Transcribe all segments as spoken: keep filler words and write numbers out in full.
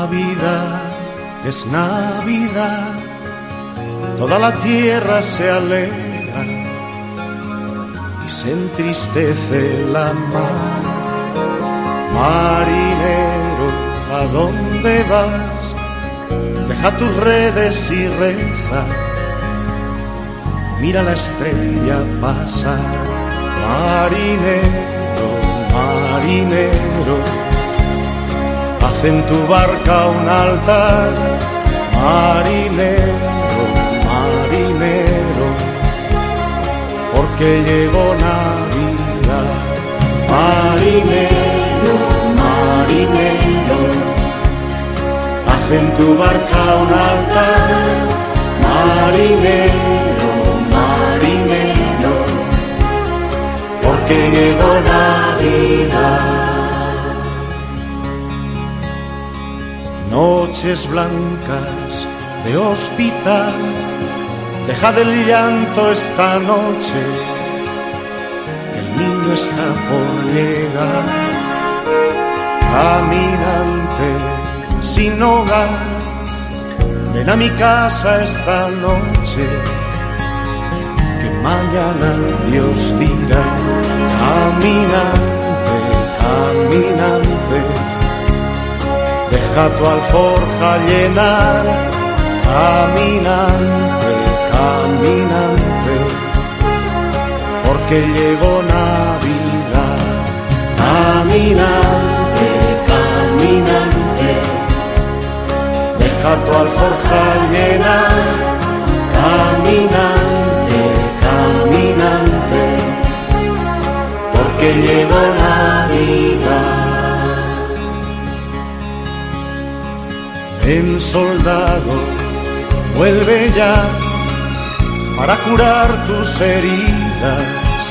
Navidad, es Navidad, toda la tierra se alegra y se entristece la mar. Marinero, ¿a dónde vas? Deja tus redes y reza, mira la estrella pasar. Marinero, marinero, haz en tu barca un altar. Marinero, marinero, porque llegó Navidad. Marinero, marinero, haz en tu barca un altar. Marinero, marinero, porque llegó Navidad. Noches blancas de hospital, dejad el llanto esta noche, que el niño está por llegar. Caminante sin hogar, ven a mi casa esta noche, que mañana Dios dirá. Caminante, caminante, deja tu alforja llenar. Caminante, caminante, porque llegó Navidad. Caminante, caminante, deja tu alforja llenar. Caminante, caminante, porque llegó Navidad. Ven, soldado, vuelve ya para curar tus heridas,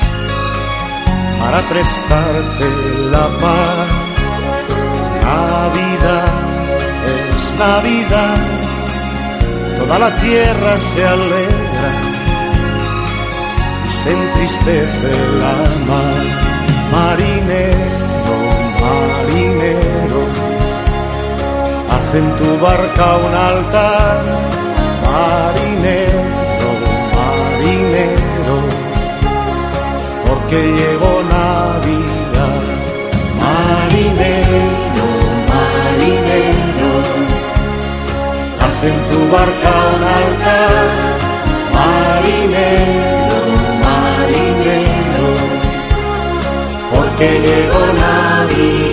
para prestarte la paz. Navidad es Navidad, toda la tierra se alegra y se entristece la mar. Marinero, marinero, haz en tu barca un altar. Marinero, marinero, porque llegó Navidad. Marinero, marinero, haz en tu barca un altar. Marinero, marinero, porque llegó Navidad.